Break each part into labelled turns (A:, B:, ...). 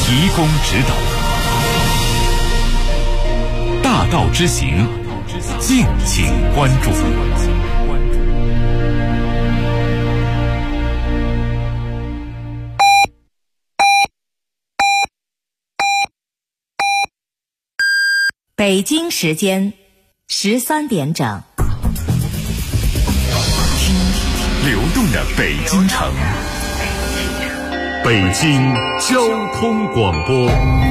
A: 提供指导。大道之行，敬请关注。
B: 北京时间13点整，
A: 听流动的北京城，北京交通广播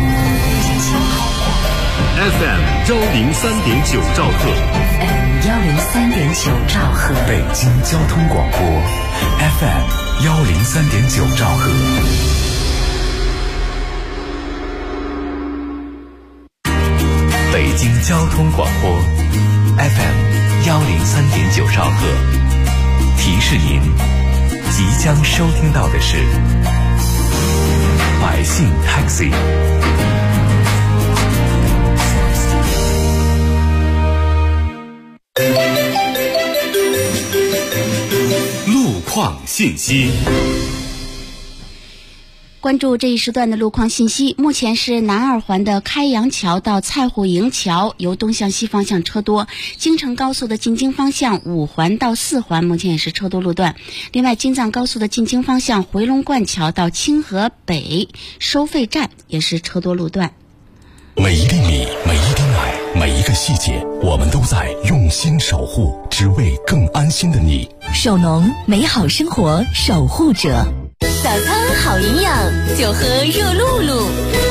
A: FM 103.9兆赫，
B: 103.9兆赫，
A: 北京交通广播 FM 103.9兆赫。北京交通广播 FM 103.9兆赫，提示您即将收听到的是百姓 Taxi。 路况信息。
C: 关注这一时段的路况信息，目前是南二环的开阳桥到蔡户营桥由东向西方向车多，京承高速的进京方向5环到4环目前也是车多路段。另外，京藏高速的进京方向回龙观桥到清河北收费站也是车多路段。
A: 每一粒米，每一滴奶，每一个细节，我们都在用心守护，只为更安心的你。
B: 首农，美好生活守护者。
D: 早餐好营养，就喝热露露。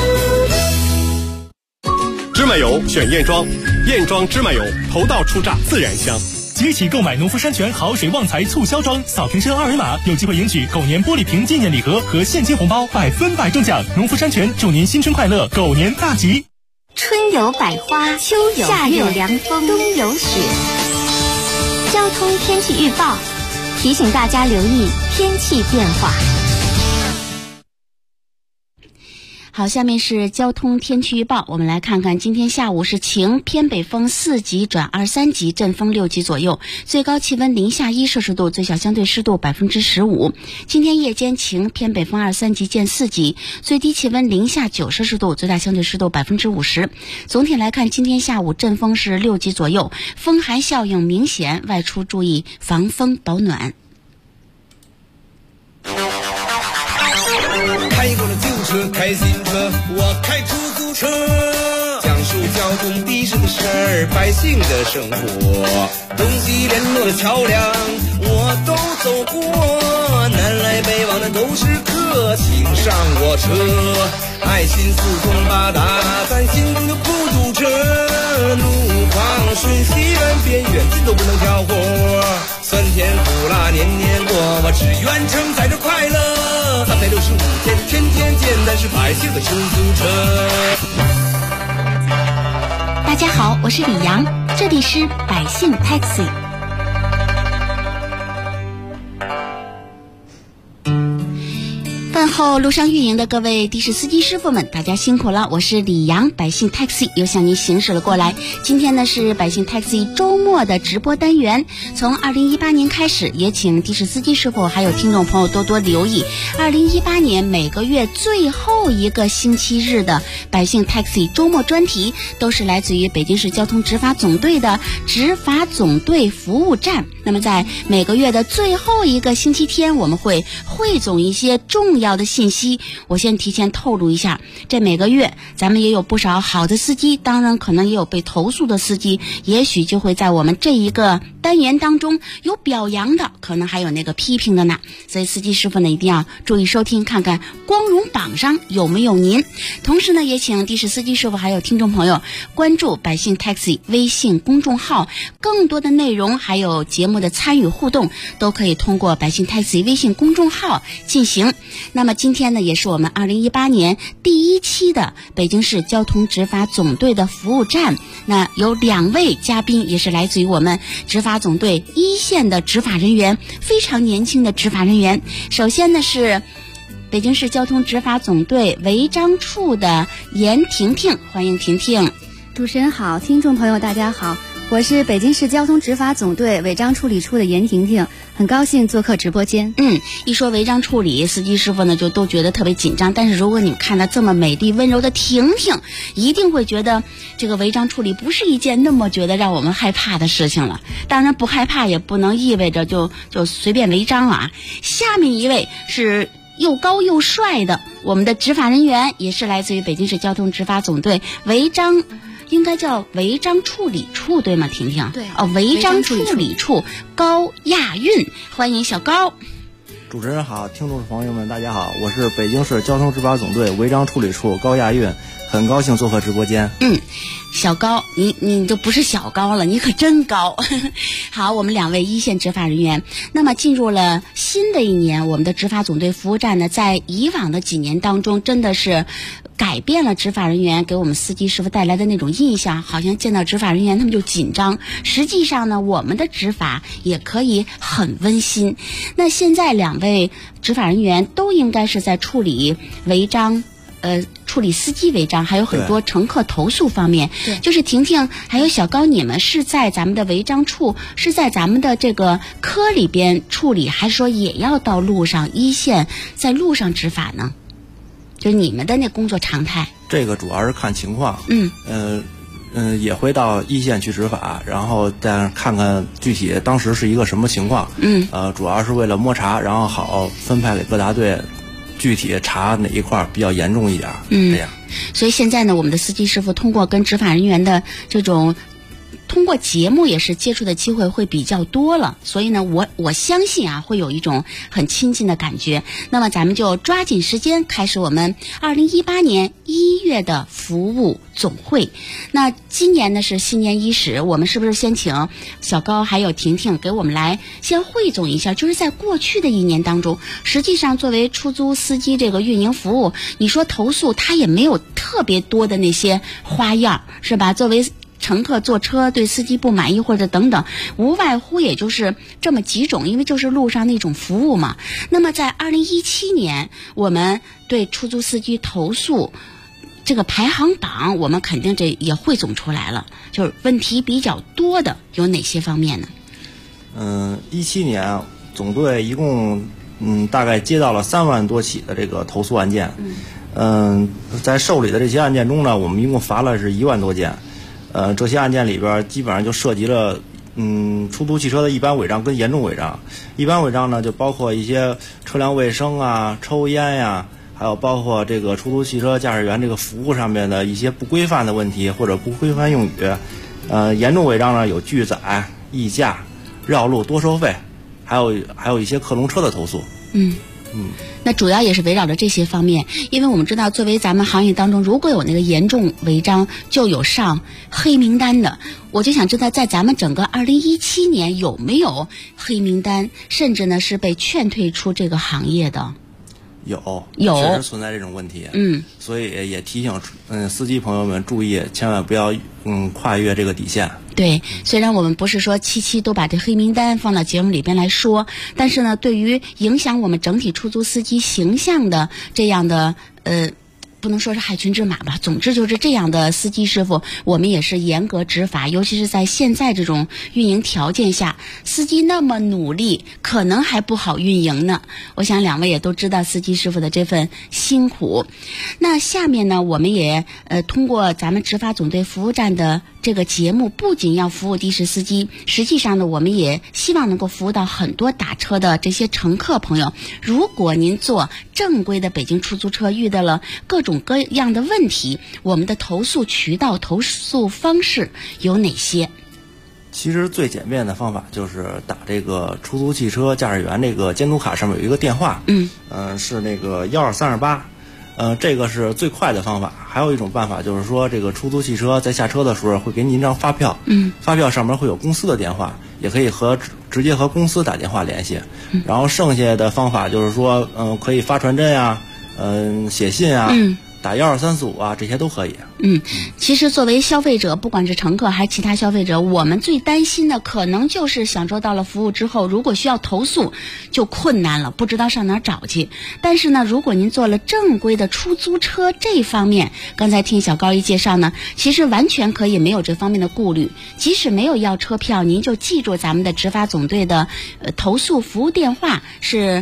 E: 芝麻油选燕庄，燕庄芝麻油头道出榨，自然香。
F: 即起购买农夫山泉好水旺财促销装，扫瓶身2维码，有机会赢取狗年玻璃瓶纪念礼盒和现金红包，100%中奖。农夫山泉祝您新春快乐，狗年大吉。
D: 春有百花，秋有夏有凉风，冬有雪。交通天气预报提醒大家留意天气变化。
C: 好，下面是交通天气预报，我们来看看今天下午是晴，偏北风4级转2、3级，阵风6级左右，最高气温零下1摄氏度，最小相对湿度15%。今天夜间晴，偏北风2、3级见4级，最低气温零下9摄氏度，最大相对湿度50%。总体来看，今天下午阵风是6级左右，风寒效应明显，外出注意防风保暖。
G: 开过了旧车，开新车，我开出租车，讲述交通的士的事儿，百姓的生活，东西联络的桥梁我都走过，南来北往的都是客，请上我车，爱心四通八达，咱心中就不堵车，路况顺西远边远近都不能挑活，酸甜苦辣年年过，我只愿承载着快乐，365天天天见，咱是百姓的出租车。
C: 大家好，我是李阳，这里是百姓 Taxi。饭后路上运营的各位的士司机师傅们，大家辛苦了！我是李阳，百姓 Taxi 又向您行驶了过来。今天呢是百姓 Taxi 周末的直播单元，从2018年开始，也请的士司机师傅还有听众朋友多多留意。2018年每个月最后一个星期日的百姓 Taxi 周末专题，都是来自于北京市交通执法总队的执法总队服务站。那么在每个月的最后一个星期天，我们会汇总一些重要的信息。我先提前透露一下，这每个月咱们也有不少好的司机，当然可能也有被投诉的司机，也许就会在我们这一个单元当中有表扬的，可能还有那个批评的呢。所以司机师傅呢一定要注意收听，看看光荣榜上有没有您。同时呢，也请的士司机师傅还有听众朋友关注百姓 Taxi 微信公众号，更多的内容还有节目的参与互动都可以通过百姓 Taxi 微信公众号进行。那么今天呢，也是我们2018年第1期的北京市交通执法总队的服务站。那有2位嘉宾，也是来自于我们执法总队一线的执法人员，非常年轻的执法人员。首先呢是北京市交通执法总队违章处的严婷婷，欢迎婷婷。
H: 主持人好，听众朋友大家好，我是北京市交通执法总队违章处理处的严婷婷。
D: 很高兴做客直播间。
C: 一说违章处理，司机师傅呢就都觉得特别紧张。但是如果你们看到这么美丽温柔的婷婷，一定会觉得这个违章处理不是一件那么觉得让我们害怕的事情了。当然不害怕也不能意味着就随便违章啊。下面一位是又高又帅的我们的执法人员，也是来自于北京市交通执法总队违章。应该叫违章处理处对吗？婷婷，
D: 对
C: 违章处理处高亚运，欢迎小高。
H: 主持人好，听众朋友们大家好，我是北京市交通执法总队违章处理处高亚运，很高兴做客直播间。
C: 小高，你就不是小高了，你可真高。好，我们2位一线执法人员，那么进入了新的一年，我们的执法总队服务站呢，在以往的几年当中，真的是改变了执法人员给我们司机师傅带来的那种印象，好像见到执法人员他们就紧张。实际上呢，我们的执法也可以很温馨。那现在2位执法人员都应该是在处理违章。处理司机违章，还有很多乘客投诉方面，就是婷婷还有小高，你们是在咱们的违章处，是在咱们的这个科里边处理，还是说也要到路上一线在路上执法呢？就是你们的那工作常态？
H: 这个主要是看情况，也会到一线去执法，然后再看看具体当时是一个什么情况，主要是为了摸查，然后好分派给各大队。具体查哪一块比较严重一点，这样。
C: 所以现在呢，我们的司机师傅通过跟执法人员的这种通过节目也是接触的机会会比较多了，所以呢，我相信啊，会有一种很亲近的感觉。那么咱们就抓紧时间开始我们2018年1月的服务总会。那今年呢是新年伊始，我们是不是先请小高还有婷婷给我们来先汇总一下，就是在过去的一年当中，实际上作为出租司机这个运营服务，你说投诉它也没有特别多的那些花样，是吧？作为乘客坐车对司机不满意或者等等，无外乎也就是这么几种，因为就是路上那种服务嘛。那么在2017年，我们对出租司机投诉这个排行榜，我们肯定这也汇总出来了，就是问题比较多的有哪些方面呢
H: ？17年总队一共大概接到了3万多起的这个投诉案件。在受理的这些案件中呢，我们一共罚了是1万多件。这些案件里边基本上就涉及了出租汽车的一般违章跟严重违章。一般违章呢就包括一些车辆卫生啊、抽烟呀，还有包括这个出租汽车驾驶员这个服务上面的一些不规范的问题或者不规范用语。严重违章呢有拒载、溢价、绕路多收费，还有一些克隆车的投诉。
C: 那主要也是围绕着这些方面，因为我们知道，作为咱们行业当中，如果有那个严重违章，就有上黑名单的。我就想知道，在咱们整个2017年有没有黑名单，甚至呢是被劝退出这个行业的？
H: 有，确实存在这种问题。所以也提醒司机朋友们注意，千万不要跨越这个底线。
C: 对，虽然我们不是说期期都把这黑名单放到节目里边来说，但是呢，对于影响我们整体出租司机形象的这样的不能说是害群之马吧，总之就是这样的司机师傅，我们也是严格执法，尤其是在现在这种运营条件下，司机那么努力，可能还不好运营呢。我想2位也都知道司机师傅的这份辛苦。那下面呢，我们也通过咱们执法总队服务站的这个节目，不仅要服务的士司机，实际上呢，我们也希望能够服务到很多打车的这些乘客朋友。如果您坐正规的北京出租车遇到了各种各样的问题，我们的投诉渠道、投诉方式有哪些？
H: 其实最简便的方法就是打这个出租汽车驾驶员这个监督卡上面有一个电话，是那个12328，这个是最快的方法。还有一种办法就是说，这个出租汽车在下车的时候会给你一张发票，发票上面会有公司的电话，也可以直接和公司打电话联系。然后剩下的方法就是说，可以发传真啊，写信啊。 打12345啊，这些都可以。
C: 其实作为消费者，不管是乘客还是其他消费者，我们最担心的可能就是享受到了服务之后，如果需要投诉就困难了，不知道上哪儿找去。但是呢，如果您坐了正规的出租车，这方面刚才听小高一介绍呢，其实完全可以没有这方面的顾虑。即使没有要车票，您就记住咱们的执法总队的投诉服务电话是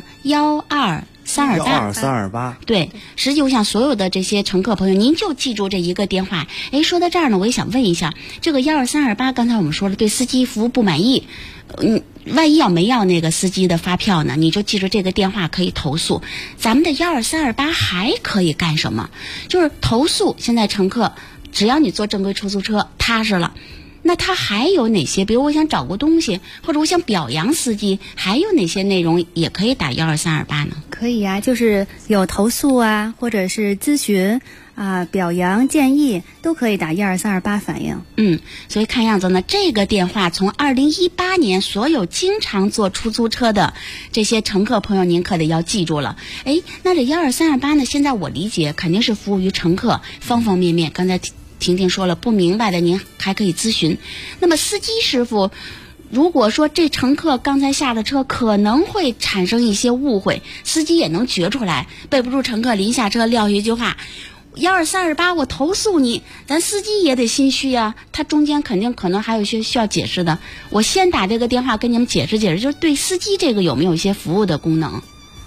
C: 12328，对，实际我想所有的这些乘客朋友，您就记住这一个电话。说到这儿呢，我也想问一下，这个12328，刚才我们说了，对司机服务不满意，万一要没要那个司机的发票呢，你就记住这个电话可以投诉。咱们的12328还可以干什么？就是投诉。现在乘客只要你坐正规出租车踏实了。那他还有哪些？比如我想找个东西，或者我想表扬司机，还有哪些内容也可以打12328呢？
I: 可以啊，就是有投诉啊，或者是咨询啊、表扬建议都可以打12328反映。
C: 所以看样子呢，这个电话从2018年所有经常坐出租车的这些乘客朋友，您可得要记住了。那这12328呢，现在我理解肯定是服务于乘客方方面面。刚才婷婷说了，不明白的您还可以咨询。那么司机师傅，如果说这乘客刚才下了车，可能会产生一些误会，司机也能觉出来，背不住乘客临下车撂一句话12328，我投诉你，咱司机也得心虚啊，他中间肯定可能还有一些需要解释的。我先打这个电话跟你们解释解释，就是对司机这个有没有一些服务的功能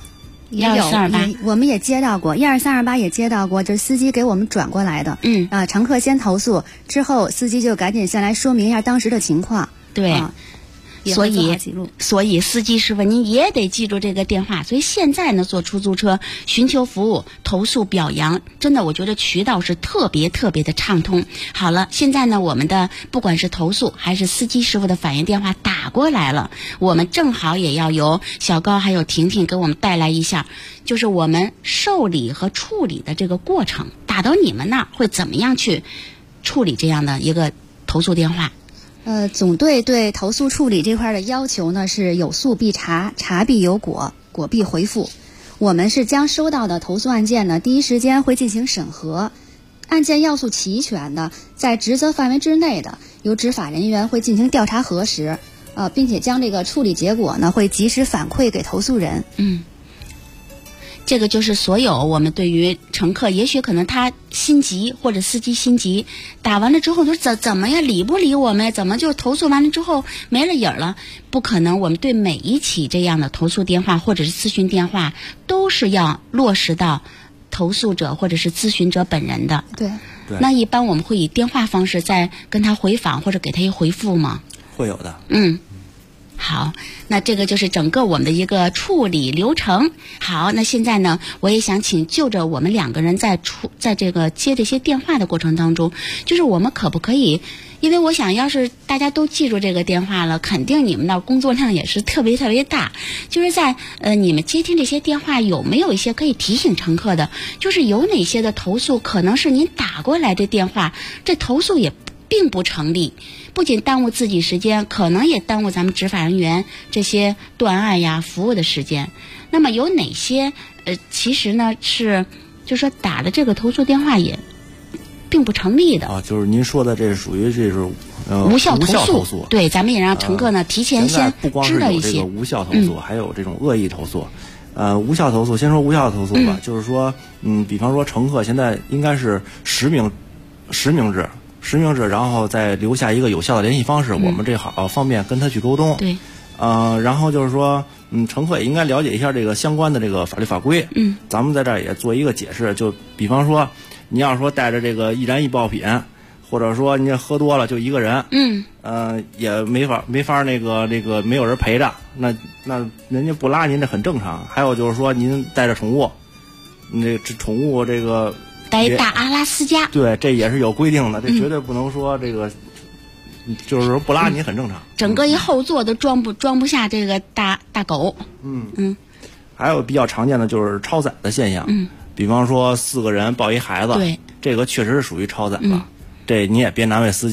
C: ？12328，
I: 我们也接到过，12328也接到过，就是司机给我们转过来的。乘客先投诉，之后司机就赶紧下来说明一下当时的情况。
C: 对。所以司机师傅您也得记住这个电话。所以现在呢，坐出租车寻求服务、投诉、表扬，真的我觉得渠道是特别特别的畅通。好了，现在呢，我们的不管是投诉还是司机师傅的反映电话打过来了，我们正好也要由小高还有婷婷给我们带来一下，就是我们受理和处理的这个过程，打到你们那儿会怎么样去处理这样的一个投诉电话？
I: 总队对投诉处理这块的要求呢是有诉必查，查必有果，果必回复。我们是将收到的投诉案件呢，第一时间会进行审核，案件要素齐全的，在职责范围之内的，由执法人员会进行调查核实，并且将这个处理结果呢会及时反馈给投诉人。
C: 这个就是所有我们对于乘客，也许可能他心急或者司机心急，打完了之后就怎么呀，理不理我们，怎么就投诉完了之后没了影儿了？不可能，我们对每一起这样的投诉电话或者是咨询电话都是要落实到投诉者或者是咨询者本人的。
I: 对。
C: 那一般我们会以电话方式再跟他回访或者给他一回复吗？
H: 会有的。
C: 好，那这个就是整个我们的一个处理流程。好，那现在呢，我也想请就着我们两个人在这个接这些电话的过程当中，就是我们可不可以，因为我想要是大家都记住这个电话了，肯定你们那工作量也是特别特别大。就是在你们接听这些电话，有没有一些可以提醒乘客的，就是有哪些的投诉可能是您打过来的电话，这投诉也并不成立，不仅耽误自己时间，可能也耽误咱们执法人员这些断案呀服务的时间。那么有哪些其实呢是就是说打的这个投诉电话也并不成立的
H: 就是您说的这属于这是
C: 无效
H: 投诉。
C: 对，咱们也让乘客呢提前先知道一些。
H: 不光是有这个无效投诉，还有这种恶意投诉。无效投诉，先说无效投诉吧，就是说比方说乘客现在应该是实名制，然后再留下一个有效的联系方式，我们这好方便跟他去沟通。
C: 对。
H: 然后就是说，乘客也应该了解一下这个相关的这个法律法规。咱们在这儿也做一个解释，就比方说，你要说带着这个易燃易爆品，或者说你喝多了就一个人，也没法那个没有人陪着，那人家不拉您这很正常。还有就是说，您带着宠物，这宠物这个。
C: 带一大阿拉斯加，
H: 对，这也是有规定的，这绝对不能说这个，就是说不拉你很正常。
C: 整个一后座都装不下这个大狗。
H: 还有比较常见的就是超载的现象，比方说4个人抱一孩子，
C: 对，
H: 这个确实是属于超载了，这你也别难为司机，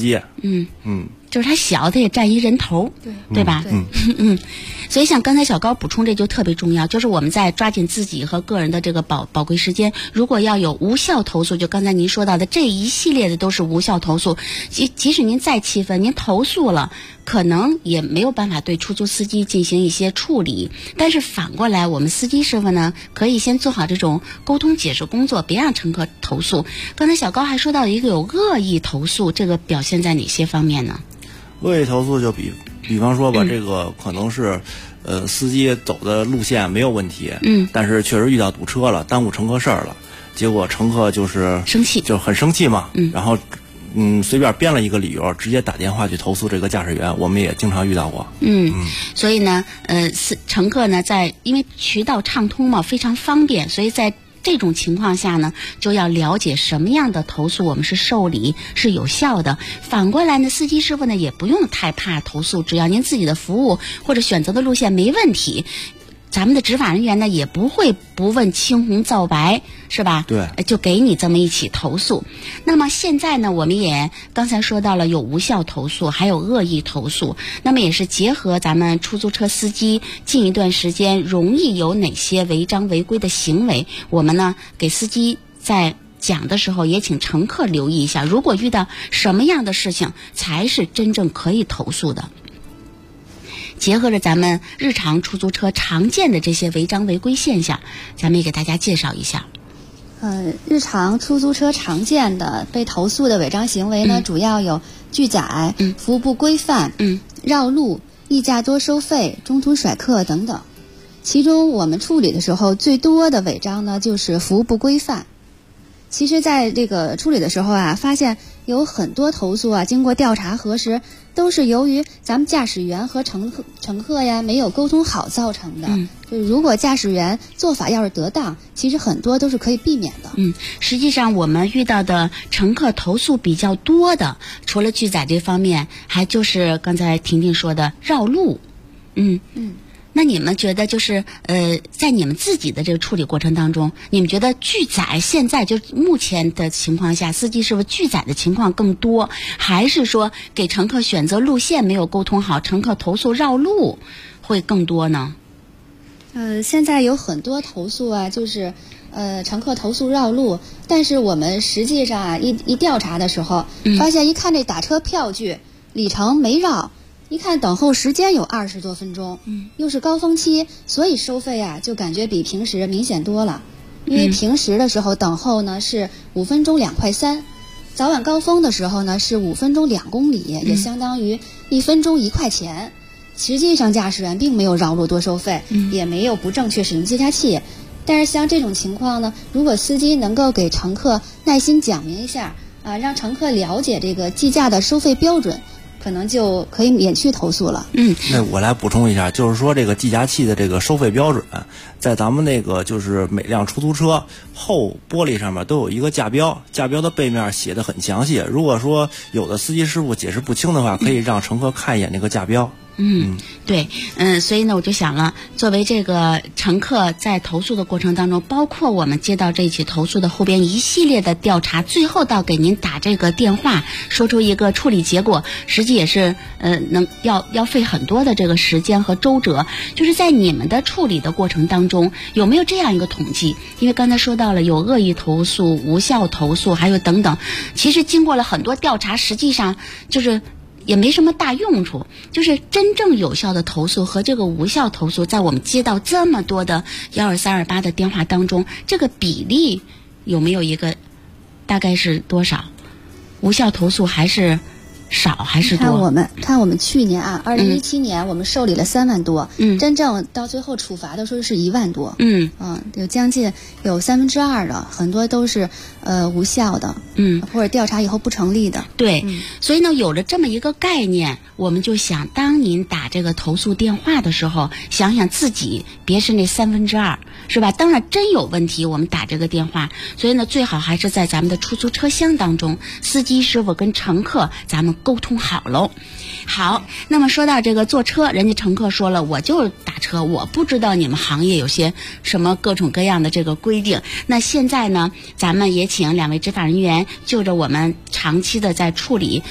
C: 就是它小，它也占一人头，对吧？所以像刚才小高补充这就特别重要，就是我们在抓紧自己和个人的这个宝贵时间，如果要有无效投诉，就刚才您说到的这一系列的都是无效投诉，即使您再气愤，您投诉了，可能也没有办法对出租司机进行一些处理。但是反过来，我们司机师傅呢，可以先做好这种沟通解释工作，别让乘客投诉。刚才小高还说到一个有恶意投诉，这个表现在哪些方面呢？
H: 恶意投诉就比方说吧，这个可能是司机走的路线没有问题，但是确实遇到堵车了，耽误乘客事儿了，结果乘客就是
C: 生气，
H: 就很生气嘛，然后随便编了一个理由，直接打电话去投诉这个驾驶员，我们也经常遇到过。
C: 所以呢，乘客呢，因为渠道畅通嘛，非常方便，所以在这种情况下呢，就要了解什么样的投诉我们是受理是有效的。反过来呢，司机师傅呢也不用太怕投诉，只要您自己的服务或者选择的路线没问题，咱们的执法人员呢也不会不问青红皂白，是吧？
H: 对，
C: 就给你这么一起投诉。那么现在呢，我们也刚才说到了有无效投诉，还有恶意投诉。那么也是结合咱们出租车司机近一段时间容易有哪些违章违规的行为，我们呢给司机在讲的时候也请乘客留意一下，如果遇到什么样的事情才是真正可以投诉的。结合着咱们日常出租车常见的这些违章违规现象，咱们也给大家介绍一下。
I: 日常出租车常见的被投诉的违章行为呢，主要有拒载、服务不规范、绕路、溢价多收费、中途甩客等等。其中我们处理的时候最多的违章呢，就是服务不规范。其实在这个处理的时候啊，发现有很多投诉啊，经过调查核实，都是由于咱们驾驶员和乘客呀没有沟通好造成的。就是如果驾驶员做法要是得当，其实很多都是可以避免的。
C: 实际上我们遇到的乘客投诉比较多的，除了拒载这方面，还就是刚才婷婷说的绕路。那你们觉得就是在你们自己的这个处理过程当中，你们觉得拒载现在就目前的情况下，司机是不是拒载的情况更多，还是说给乘客选择路线没有沟通好，乘客投诉绕路会更多呢？
I: 现在有很多投诉啊，就是乘客投诉绕路，但是我们实际上啊一调查的时候，发现一看这打车票据里程没绕。一看等候时间有20多分钟，又是高峰期，所以收费啊就感觉比平时明显多了。因为平时的时候等候呢是5分钟2块3，早晚高峰的时候呢是5分钟2公里，也相当于1分钟1块钱。实际上驾驶员并没有绕路多收费，也没有不正确使用计价器。但是像这种情况呢，如果司机能够给乘客耐心讲明一下啊，让乘客了解这个计价的收费标准，可能就可以免去投诉了。
H: 那我来补充一下，就是说这个计价器的这个收费标准，在咱们那个就是每辆出租车后玻璃上面都有一个价标，价标的背面写的很详细。如果说有的司机师傅解释不清的话，可以让乘客看一眼那个价标。
C: 对，所以呢，我就想了，作为这个乘客在投诉的过程当中，包括我们接到这起投诉的后边一系列的调查，最后到给您打这个电话，说出一个处理结果，实际也是要费很多的这个时间和周折。就是在你们的处理的过程当中，有没有这样一个统计？因为刚才说到了有恶意投诉、无效投诉，还有等等，其实经过了很多调查，实际上就是也没什么大用处，就是真正有效的投诉和这个无效投诉，在我们接到这么多的12328的电话当中，这个比例有没有一个大概是多少？无效投诉还是少还是多？
I: 看我们去年啊，2017年我们受理了3万多，真正到最后处罚的时候是1万多，有将近有2/3的，很多都是无效的，或者调查以后不成立的。
C: 对，所以呢，有了这么一个概念，我们就想，当您打这个投诉电话的时候，想想自己别是那2/3，是吧？当然真有问题，我们打这个电话，所以呢，最好还是在咱们的出租车厢当中，司机师傅跟乘客咱们沟通好喽。好，那么说到这个坐车，人家乘客说了，我就打车，我不知道你们行业有些什么各种各样的这个规定。那现在呢，咱们也请2位执法人员就着我们长期的在处理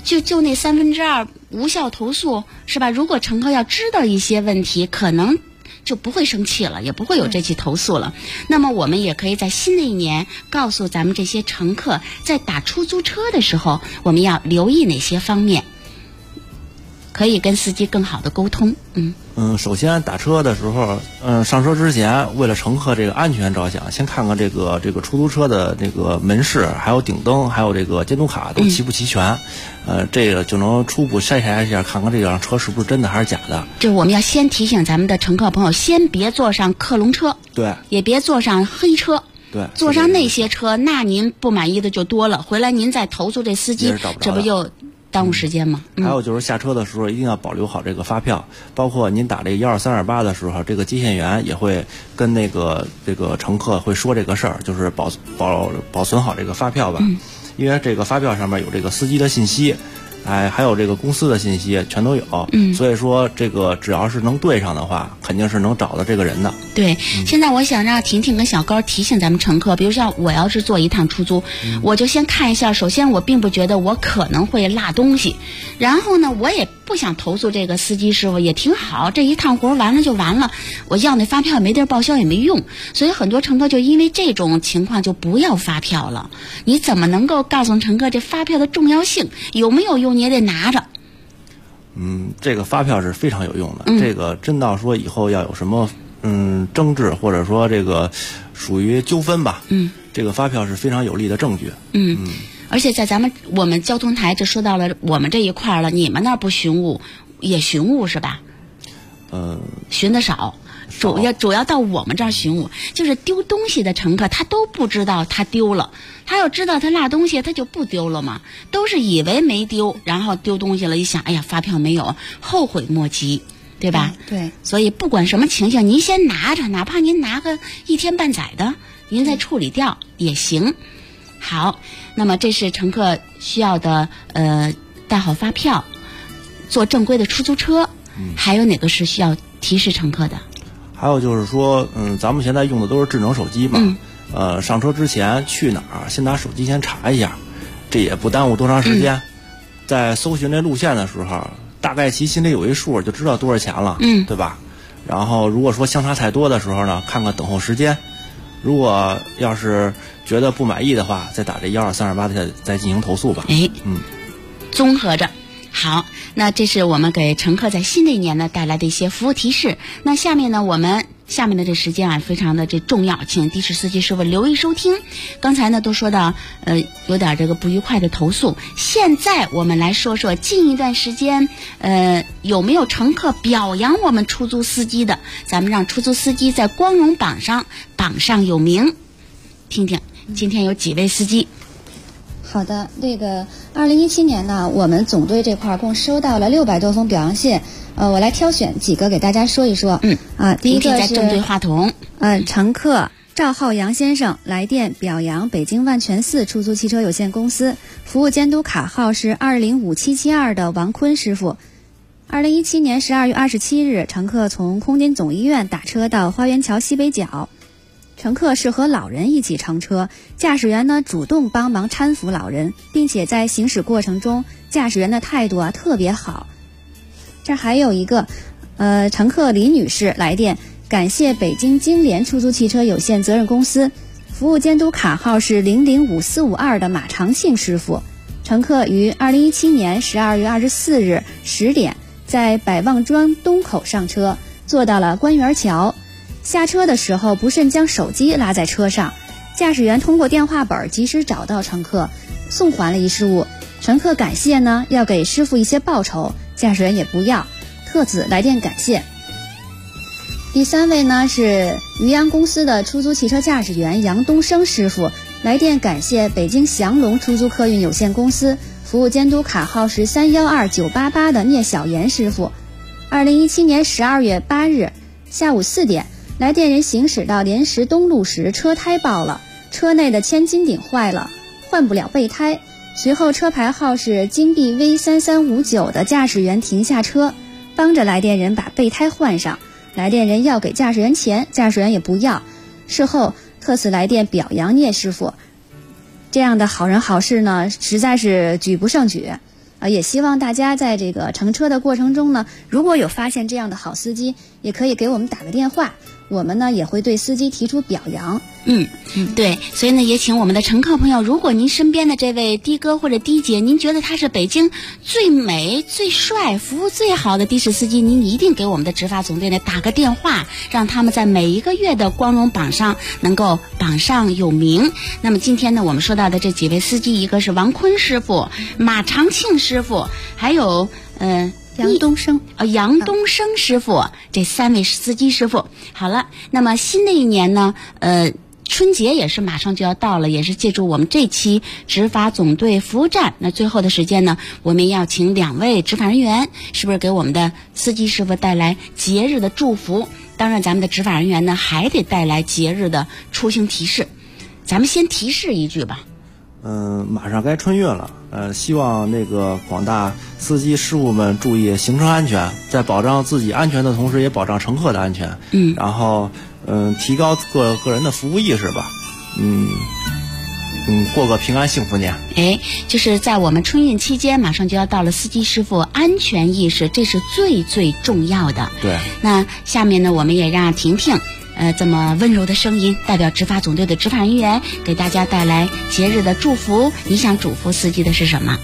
C: 就那2%无效投诉是吧？如果乘客要知道一些问题，可能就不会生气了，也不会有这起投诉了。那么我们也可以在新的一年告诉咱们这些乘客，在打出租车的时候，我们要留意哪些方面，可以跟司机更好的沟通。
H: 首先打车的时候，上车之前，为了乘客这个安全着想，先看看这个出租车的这个门市，还有顶灯，还有这个监督卡都齐不齐全。这个就能初步筛查一下，看看这辆车是不是真的还是假的。
C: 就我们要先提醒咱们的乘客朋友，先别坐上克隆车，
H: 对，
C: 也别坐上黑车。
H: 对，
C: 坐上那些车，那您不满意的就多了，回来您再投诉这司机，这不又耽误时间吗？
H: 还有就是下车的时候一定要保留好这个发票，包括您打这个12328的时候，这个接线员也会跟这个乘客会说这个事儿，就是保存好这个发票吧，因为这个发票上面有这个司机的信息，还有这个公司的信息全都有，所以说这个只要是能对上的话，肯定是能找到这个人的。
C: 对，现在我想让婷婷跟小高提醒咱们乘客，比如像我要是做一趟出租，我就先看一下，首先我并不觉得我可能会落东西，然后呢，我也不想投诉这个司机师傅，也挺好，这一趟活完了就完了，我要那发票没地儿报销也没用，所以很多乘客就因为这种情况就不要发票了。你怎么能够告诉乘客这发票的重要性，有没有用你也得拿着。
H: 这个发票是非常有用的，这个真到说以后要有什么争执或者说这个属于纠纷吧，这个发票是非常有力的证据。
C: 而且在我们交通台，这说到了我们这一块了，你们那儿不巡务也巡务是吧？巡的少，主要到我们这儿巡务，就是丢东西的乘客他都不知道他丢了，他要知道他落东西他就不丢了嘛，都是以为没丢，然后丢东西了，一想哎呀发票没有，后悔莫及，对吧？
I: 对，
C: 所以不管什么情形，您先拿着，哪怕您拿个1天半载的，您再处理掉也行。好，那么这是乘客需要的，带好发票，坐正规的出租车。还有哪个是需要提示乘客的？
H: 还有就是说，咱们现在用的都是智能手机嘛，上车之前去哪儿，先拿手机先查一下，这也不耽误多长时间。在搜寻这路线的时候，大概其心里有一数，就知道多少钱了，对吧？然后如果说相差太多的时候呢，看看等候时间。如果要是觉得不满意的话，再打这12328再进行投诉吧。
C: 综合着。好，那这是我们给乘客在新的一年呢带来的一些服务提示。那下面呢，我们下面的这时间啊非常的这重要，请的士司机师傅留意收听。刚才呢都说到有点这个不愉快的投诉，现在我们来说说近一段时间有没有乘客表扬我们出租司机的，咱们让出租司机在光荣榜上有名。听听今天有几位司机。
I: 好的，这个2017年呢，我们总队这块共收到了600多封表扬信，我来挑选几个给大家说一说。第一个是
C: 正对话筒。
I: 乘客赵浩洋先生来电表扬北京万全4出租汽车有限公司，服务监督卡号是205772的王坤师傅。2017年12月27日，乘客从空军总医院打车到花园桥西北角。乘客是和老人一起乘车，驾驶员呢主动帮忙搀扶老人，并且在行驶过程中，驾驶员的态度特别好。这还有一个，乘客李女士来电，感谢北京京联出租汽车有限责任公司，服务监督卡号是005452的马长庆师傅。乘客于2017年12月24日10点在百望庄东口上车，坐到了官园桥。下车的时候不慎将手机落在车上，驾驶员通过电话本及时找到乘客，送还了遗失物。乘客感谢呢要给师傅一些报酬，驾驶员也不要，特此来电感谢。第3位呢是渔阳公司的出租汽车驾驶员杨东升师傅，来电感谢北京祥龙出租客运有限公司，服务监督卡号是312988的聂小岩师傅。2017年12月8日下午4点，来电人行驶到莲石东路时车胎爆了，车内的千斤顶坏了，换不了备胎。随后车牌号是金币 V3359的驾驶员停下车，帮着来电人把备胎换上。来电人要给驾驶员钱，驾驶员也不要。事后特此来电表扬聂师傅，这样的好人好事呢，实在是举不胜举。 也希望大家在这个乘车的过程中呢，如果有发现这样的好司机，也可以给我们打个电话，我们呢也会对司机提出表扬。
C: 对，所以呢，也请我们的乘客朋友，如果您身边的这位的哥或者的姐，您觉得他是北京最美、最帅、服务最好的的士司机，您一定给我们的执法总队呢打个电话，让他们在每一个月的光荣榜上能够榜上有名。那么今天呢，我们说到的这几位司机，一个是王坤师傅、马长庆师傅，还有
I: 杨东升
C: 师傅，这3位司机师傅。好了，那么新的一年呢，春节也是马上就要到了，也是借助我们这期执法总队服务站，那最后的时间呢，我们要请2位执法人员，是不是给我们的司机师傅带来节日的祝福？当然，咱们的执法人员呢，还得带来节日的出行提示。咱们先提示一句吧。
H: 马上该春运了，希望那个广大司机师傅们注意行车安全，在保障自己安全的同时，也保障乘客的安全。然后提高个人的服务意识吧。过个平安幸福年。
C: 就是在我们春运期间，马上就要到了，司机师傅安全意识，这是最最重要的。
H: 对。
C: 那下面呢，我们也让婷婷这么温柔的声音，代表执法总队的执法人员，给大家带来节日的祝福。你想嘱咐司机的是什么？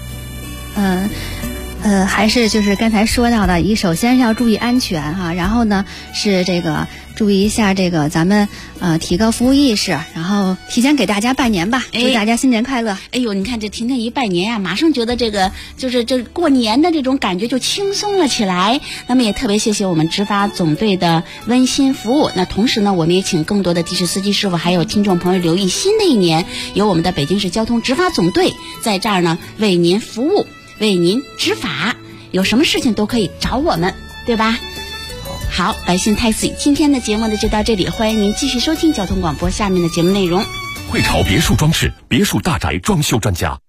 I: 还是就是刚才说到的，首先是要注意安全哈，然后呢是这个注意一下这个咱们提高服务意识，然后提前给大家拜年吧，祝大家新年快乐。
C: 你看这婷婷一拜年呀，马上觉得这个就是这过年的这种感觉就轻松了起来。那么也特别谢谢我们执法总队的温馨服务。那同时呢，我们也请更多的的士司机师傅还有听众朋友留意，新的一年由我们的北京市交通执法总队在这儿呢为您服务，为您执法，有什么事情都可以找我们，对吧？好，百姓 taxi 今天的节目呢就到这里，欢迎您继续收听交通广播下面的节目内容。
A: 汇潮别墅装饰，别墅大宅装修专家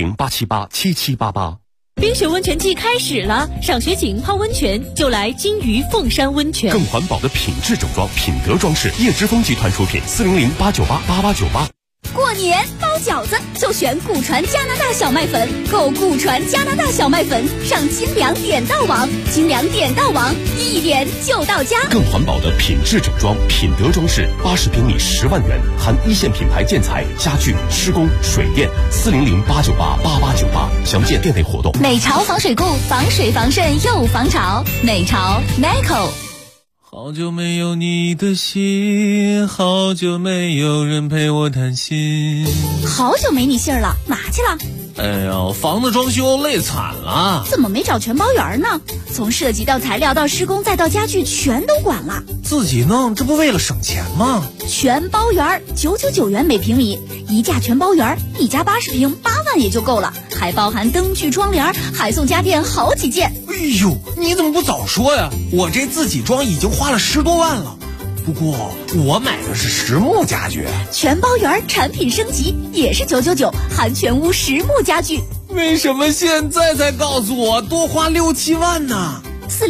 A: ，400-878-7788。
J: 冰雪温泉季开始了，赏雪景泡温泉就来金鱼凤山温泉。
A: 更环保的品质整装，品德装饰，叶之峰集团出品，400-898-8898。
J: 过年包饺子就选古传加拿大小麦粉，购古传加拿大小麦粉上精良点到网，精良点到网，一点就到家。
A: 更环保的品质整装，品德装饰，80平米10万元，含一线品牌建材、家具、施工、水电，400-898-8898，详见店内活动。
J: 美潮防水固，防水防渗又防潮，美潮 Nico。
K: 好久没有你的信，好久没有人陪我谈心。
J: 好久没你信儿了，哪去了？
K: 哎呀，房子装修累惨了。
J: 怎么没找全包员呢？从设计到材料到施工再到家具全都管了。
K: 自己弄，这不为了省钱吗？
J: 全包员999元每平米，一价全包员，一家80平8万也就够了，还包含灯具窗帘，还送家电好几件。
K: 哎呦，你怎么不早说呀？我这自己装已经花了10多万了。不过我买的是实木家具，
J: 全包员产品升级也是999，含全屋实木家具。
K: 为什么现在才告诉我多花6、7万呢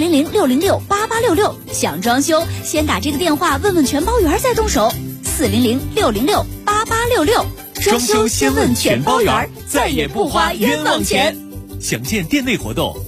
J: ？400-606-8866，想装修先打这个电话问问全包员再动手。400-606-8866，
K: 装修先问全包员，再也不花冤枉钱。详见店内活动。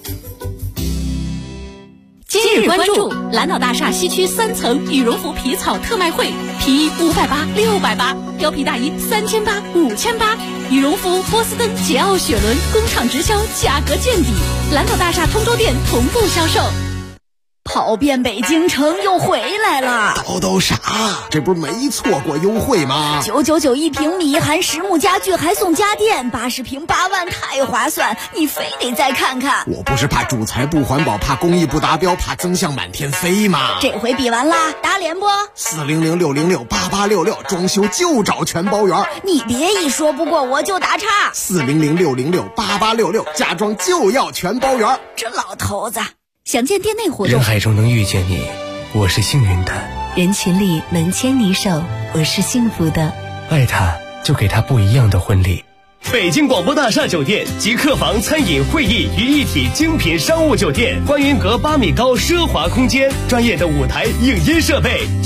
J: 今日关注蓝岛大厦西区3层羽绒服皮草特卖会，皮衣580、680，貂皮大衣3800、5800，羽绒服、波司登、捷奥雪伦工厂直销，价格见底，蓝岛大厦通州店同步销售。跑遍北京城又回来了，
L: 都啥？这不是没错过优惠吗
J: ？999一平米，含实木家具还送家电，80平8万，太划算！你非得再看看。
L: 我不是怕主材不环保，怕工艺不达标，怕增项满天飞吗？
J: 这回比完啦，打脸不
L: ？400-606-8866，装修就找全包员。
J: 你别一说不过我就打岔。
L: 400-606-8866，家装就要全包员。
J: 这老头子。详见店内活动。
M: 人海中能遇见你，我是幸运的；
N: 人群里能牵你手，我是幸福的。
M: 爱他，就给他不一样的婚礼。
F: 北京广播大厦酒店集客房、餐饮、会议于一体精品商务酒店，观云阁8米高奢华空间，专业的舞台、影音设备。